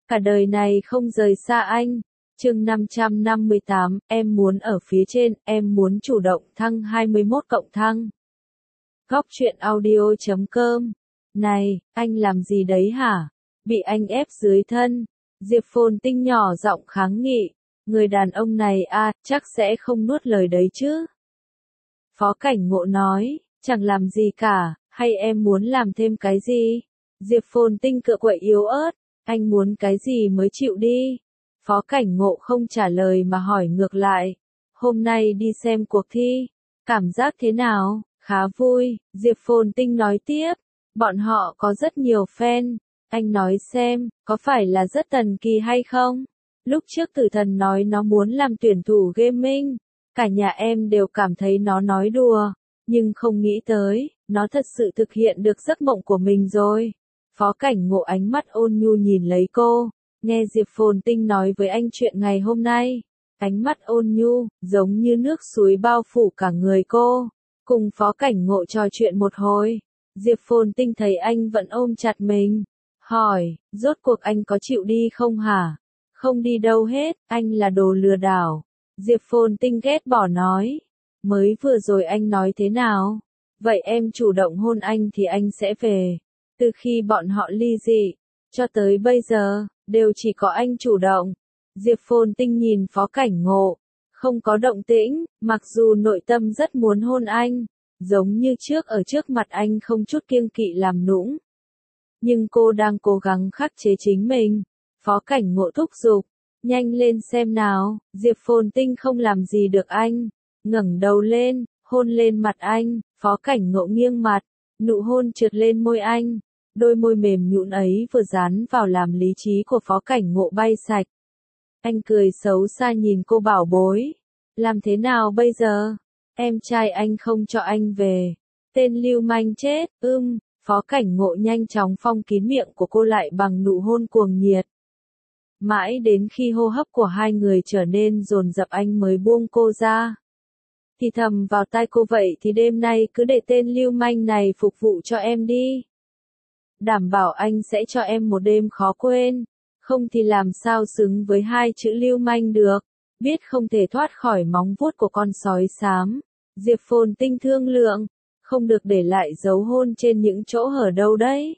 cả đời này không rời xa anh. Chương 558, em muốn ở phía trên, em muốn chủ động thăng 21 cộng thăng. Góc truyện audio.com. Này, anh làm gì đấy hả? Bị anh ép dưới thân. Diệp Phồn Tinh nhỏ giọng kháng nghị. Người đàn ông này chắc sẽ không nuốt lời đấy chứ. Phó Cảnh Ngộ nói, chẳng làm gì cả, hay em muốn làm thêm cái gì? Diệp Phồn Tinh cựa quậy yếu ớt, anh muốn cái gì mới chịu đi. Phó Cảnh Ngộ không trả lời mà hỏi ngược lại. Hôm nay đi xem cuộc thi, cảm giác thế nào? Khá vui, Diệp Phồn Tinh nói tiếp. Bọn họ có rất nhiều fan. Anh nói xem, có phải là rất thần kỳ hay không? Lúc trước Tử Thần nói nó muốn làm tuyển thủ gaming. Cả nhà em đều cảm thấy nó nói đùa. Nhưng không nghĩ tới, nó thật sự thực hiện được giấc mộng của mình rồi. Phó Cảnh Ngộ ánh mắt ôn nhu nhìn lấy cô. Nghe Diệp Phồn Tinh nói với anh chuyện ngày hôm nay. Ánh mắt ôn nhu, giống như nước suối bao phủ cả người cô. Cùng Phó Cảnh Ngộ trò chuyện một hồi. Diệp Phồn Tinh thấy anh vẫn ôm chặt mình. Hỏi, rốt cuộc anh có chịu đi không hả? Không đi đâu hết, anh là đồ lừa đảo. Diệp Phồn Tinh ghét bỏ nói. Mới vừa rồi anh nói thế nào? Vậy em chủ động hôn anh thì anh sẽ về. Từ khi bọn họ ly dị, cho tới bây giờ, đều chỉ có anh chủ động. Diệp Phồn Tinh nhìn Phó Cảnh Ngộ. Không có động tĩnh, mặc dù nội tâm rất muốn hôn anh. Giống như trước ở trước mặt anh không chút kiêng kỵ làm nũng. Nhưng cô đang cố gắng khắc chế chính mình. Phó Cảnh Ngộ thúc giục. Nhanh lên xem nào. Diệp Phồn Tinh không làm gì được anh. Ngẩng đầu lên, hôn lên mặt anh. Phó Cảnh Ngộ nghiêng mặt. Nụ hôn trượt lên môi anh. Đôi môi mềm nhũn ấy vừa dán vào làm lý trí của Phó Cảnh Ngộ bay sạch. Anh cười xấu xa nhìn cô bảo bối. Làm thế nào bây giờ? Em trai anh không cho anh về. Tên lưu manh chết, Phó Cảnh Ngộ nhanh chóng phong kín miệng của cô lại bằng nụ hôn cuồng nhiệt. Mãi đến khi hô hấp của hai người trở nên dồn dập anh mới buông cô ra. Thì thầm vào tai cô vậy thì đêm nay cứ để tên lưu manh này phục vụ cho em đi. Đảm bảo anh sẽ cho em một đêm khó quên. Không thì làm sao xứng với hai chữ lưu manh được. Biết không thể thoát khỏi móng vuốt của con sói xám. Diệp Phồn Tinh thương lượng. Không được để lại dấu hôn trên những chỗ hở đâu đấy.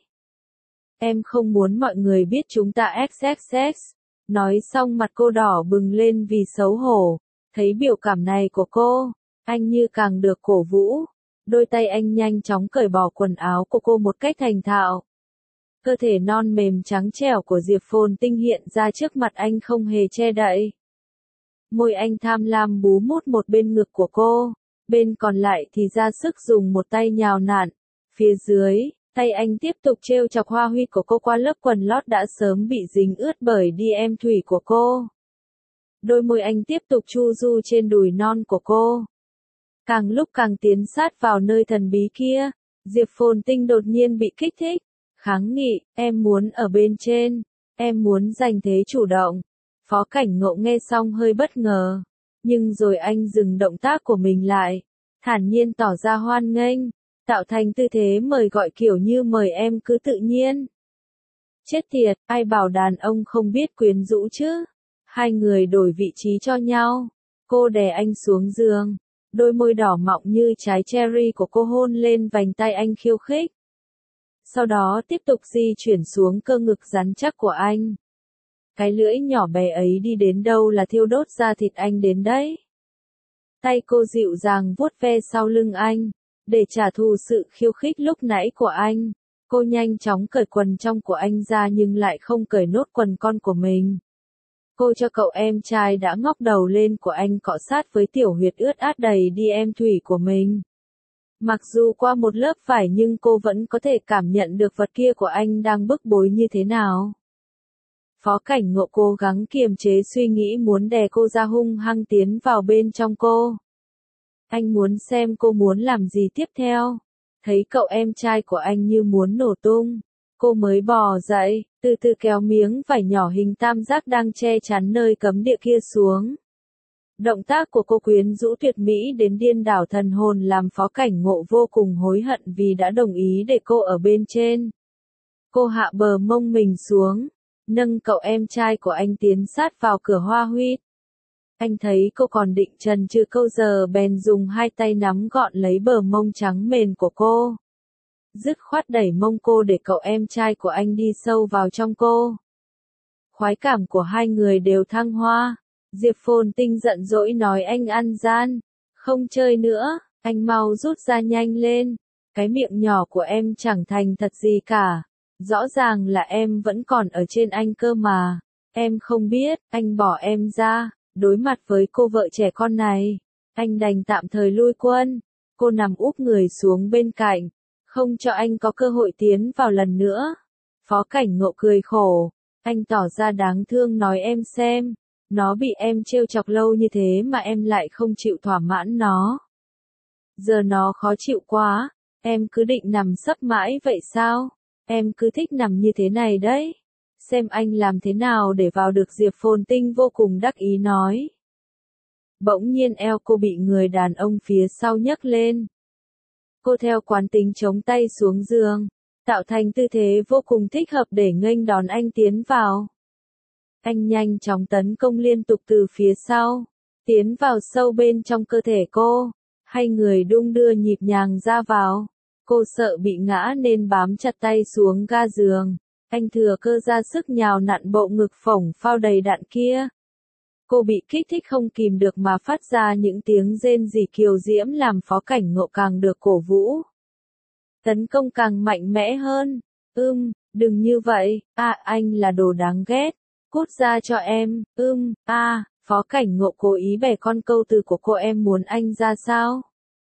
Em không muốn mọi người biết chúng ta XXX. Nói xong mặt cô đỏ bừng lên vì xấu hổ. Thấy biểu cảm này của cô, anh như càng được cổ vũ. Đôi tay anh nhanh chóng cởi bỏ quần áo của cô một cách thành thạo. Cơ thể non mềm trắng trẻo của Diệp Phồn Tinh hiện ra trước mặt anh không hề che đậy. Môi anh tham lam bú mút một bên ngực của cô, bên còn lại thì ra sức dùng một tay nhào nặn. Phía dưới, tay anh tiếp tục trêu chọc hoa huy của cô qua lớp quần lót đã sớm bị dính ướt bởi DM thủy của cô. Đôi môi anh tiếp tục chu du trên đùi non của cô. Càng lúc càng tiến sát vào nơi thần bí kia, Diệp Phồn Tinh đột nhiên bị kích thích. Kháng nghị, em muốn ở bên trên, em muốn giành thế chủ động. Phó Cảnh Ngộ nghe xong hơi bất ngờ, nhưng rồi anh dừng động tác của mình lại, thản nhiên tỏ ra hoan nghênh, tạo thành tư thế mời gọi kiểu như mời em cứ tự nhiên. Chết tiệt, ai bảo đàn ông không biết quyến rũ chứ? Hai người đổi vị trí cho nhau, cô đè anh xuống giường, đôi môi đỏ mọng như trái cherry của cô hôn lên vành tay anh khiêu khích. Sau đó tiếp tục di chuyển xuống cơ ngực rắn chắc của anh. Cái lưỡi nhỏ bé ấy đi đến đâu là thiêu đốt da thịt anh đến đấy. Tay cô dịu dàng vuốt ve sau lưng anh, để trả thù sự khiêu khích lúc nãy của anh. Cô nhanh chóng cởi quần trong của anh ra nhưng lại không cởi nốt quần con của mình. Cô cho cậu em trai đã ngóc đầu lên của anh cọ sát với tiểu huyệt ướt át đầy DM thủy của mình. Mặc dù qua một lớp vải nhưng cô vẫn có thể cảm nhận được vật kia của anh đang bức bối như thế nào. Phó Cảnh Ngộ cố gắng kiềm chế suy nghĩ muốn đè cô ra hung hăng tiến vào bên trong cô. Anh muốn xem cô muốn làm gì tiếp theo. Thấy cậu em trai của anh như muốn nổ tung. Cô mới bò dậy, từ từ kéo miếng vải nhỏ hình tam giác đang che chắn nơi cấm địa kia xuống. Động tác của cô quyến rũ tuyệt mỹ đến điên đảo thần hồn làm Phó Cảnh Ngộ vô cùng hối hận vì đã đồng ý để cô ở bên trên. Cô hạ bờ mông mình xuống, nâng cậu em trai của anh tiến sát vào cửa hoa huyết. Anh thấy cô còn định chần chừ câu giờ bèn dùng hai tay nắm gọn lấy bờ mông trắng mềm của cô. Dứt khoát đẩy mông cô để cậu em trai của anh đi sâu vào trong cô. Khoái cảm của hai người đều thăng hoa. Diệp Phồn Tinh giận dỗi nói anh ăn gian. Không chơi nữa, anh mau rút ra nhanh lên. Cái miệng nhỏ của em chẳng thành thật gì cả. Rõ ràng là em vẫn còn ở trên anh cơ mà. Em không biết, anh bỏ em ra. Đối mặt với cô vợ trẻ con này, anh đành tạm thời lui quân. Cô nằm úp người xuống bên cạnh, không cho anh có cơ hội tiến vào lần nữa. Phó Cảnh Ngộ cười khổ, anh tỏ ra đáng thương nói em xem, nó bị em trêu chọc lâu như thế mà em lại không chịu thỏa mãn nó. Giờ nó khó chịu quá, em cứ định nằm sấp mãi vậy sao? Em cứ thích nằm như thế này đấy. Xem anh làm thế nào để vào được. Diệp Phồn Tinh vô cùng đắc ý nói. Bỗng nhiên eo cô bị người đàn ông phía sau nhấc lên. Cô theo quán tính chống tay xuống giường, tạo thành tư thế vô cùng thích hợp để nghênh đón anh tiến vào. Anh nhanh chóng tấn công liên tục từ phía sau, tiến vào sâu bên trong cơ thể cô. Hai người đung đưa nhịp nhàng ra vào. Cô sợ bị ngã nên bám chặt tay xuống ga giường. Anh thừa cơ ra sức nhào nặn bộ ngực phồng phao đầy đặn kia. Cô bị kích thích không kìm được mà phát ra những tiếng rên rỉ kiều diễm làm Phó Cảnh Ngộ càng được cổ vũ. Tấn công càng mạnh mẽ hơn. Đừng như vậy, anh là đồ đáng ghét. Cút ra cho em, Phó Cảnh Ngộ cố ý bẻ con câu từ của cô em muốn anh ra sao?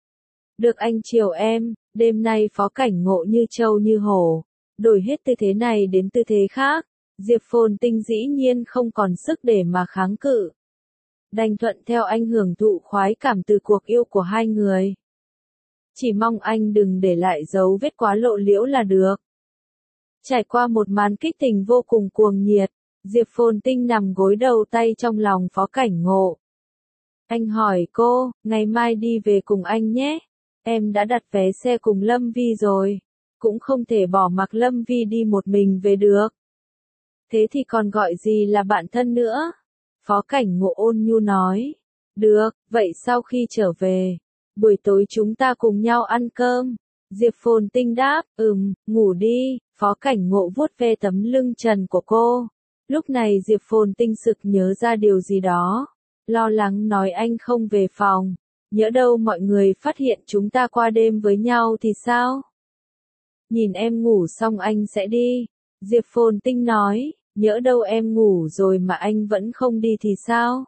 Được anh chiều em, đêm nay Phó Cảnh Ngộ như trâu như hổ. Đổi hết tư thế này đến tư thế khác, Diệp Phồn Tinh dĩ nhiên không còn sức để mà kháng cự. Đành thuận theo anh hưởng thụ khoái cảm từ cuộc yêu của hai người. Chỉ mong anh đừng để lại dấu vết quá lộ liễu là được. Trải qua một màn kích tình vô cùng cuồng nhiệt, Diệp Phồn Tinh nằm gối đầu tay trong lòng Phó Cảnh Ngộ. Anh hỏi cô, ngày mai đi về cùng anh nhé. Em đã đặt vé xe cùng Lâm Vi rồi. Cũng không thể bỏ mặc Lâm Vi đi một mình về được. Thế thì còn gọi gì là bạn thân nữa? Phó Cảnh Ngộ ôn nhu nói. Được, vậy sau khi trở về, buổi tối chúng ta cùng nhau ăn cơm. Diệp Phồn Tinh đáp, ngủ đi. Phó Cảnh Ngộ vuốt ve tấm lưng trần của cô. Lúc này Diệp Phồn Tinh sực nhớ ra điều gì đó. Lo lắng nói anh không về phòng. Nhỡ đâu mọi người phát hiện chúng ta qua đêm với nhau thì sao? Nhìn em ngủ xong anh sẽ đi. Diệp Phồn Tinh nói, nhỡ đâu em ngủ rồi mà anh vẫn không đi thì sao?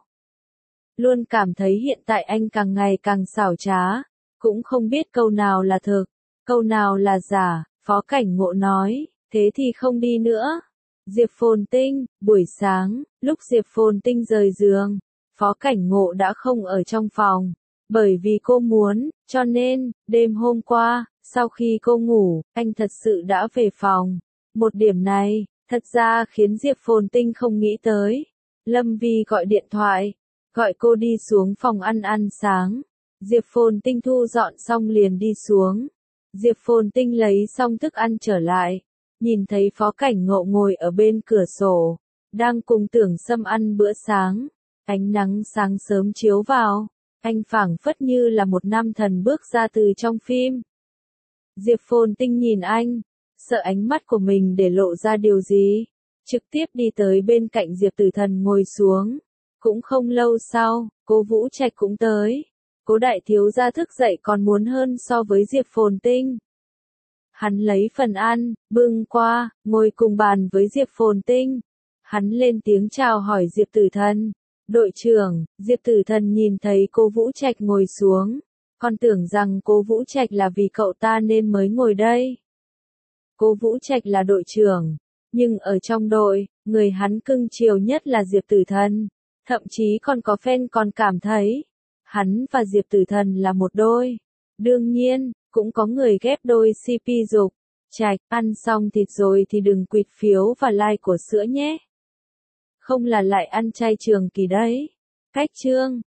Luôn cảm thấy hiện tại anh càng ngày càng xảo trá, cũng không biết câu nào là thực, câu nào là giả. Phó Cảnh Ngộ nói, thế thì không đi nữa. Diệp Phồn Tinh, buổi sáng, lúc Diệp Phồn Tinh rời giường, Phó Cảnh Ngộ đã không ở trong phòng, bởi vì cô muốn, cho nên, đêm hôm qua, sau khi cô ngủ, anh thật sự đã về phòng. Một điểm này, thật ra khiến Diệp Phồn Tinh không nghĩ tới. Lâm Vi gọi điện thoại, gọi cô đi xuống phòng ăn sáng. Diệp Phồn Tinh thu dọn xong liền đi xuống. Diệp Phồn Tinh lấy xong thức ăn trở lại, nhìn thấy Phó Cảnh Ngộ ngồi ở bên cửa sổ, đang cùng Tưởng Sâm ăn bữa sáng. Ánh nắng sáng sớm chiếu vào, anh phảng phất như là một nam thần bước ra từ trong phim. Diệp Phồn Tinh nhìn anh, sợ ánh mắt của mình để lộ ra điều gì, trực tiếp đi tới bên cạnh Diệp Tử Thần ngồi xuống. Cũng không lâu sau, Cố Vũ Trạch cũng tới. Cố đại thiếu gia thức dậy còn muốn hơn so với Diệp Phồn Tinh. Hắn lấy phần ăn, bưng qua, ngồi cùng bàn với Diệp Phồn Tinh. Hắn lên tiếng chào hỏi Diệp Tử Thần. Đội trưởng. Diệp Tử Thần nhìn thấy Cố Vũ Trạch ngồi xuống, còn tưởng rằng Cố Vũ Trạch là vì cậu ta nên mới ngồi đây. Cố Vũ Trạch là đội trưởng, nhưng ở trong đội, người hắn cưng chiều nhất là Diệp Tử Thần. Thậm chí còn có fan còn cảm thấy, hắn và Diệp Tử Thần là một đôi. Đương nhiên, cũng có người ghép đôi CP dục. Trạch, ăn xong thịt rồi thì đừng quỵt phiếu và like của sữa nhé. Không là lại ăn chay trường kỳ đấy. Cách chương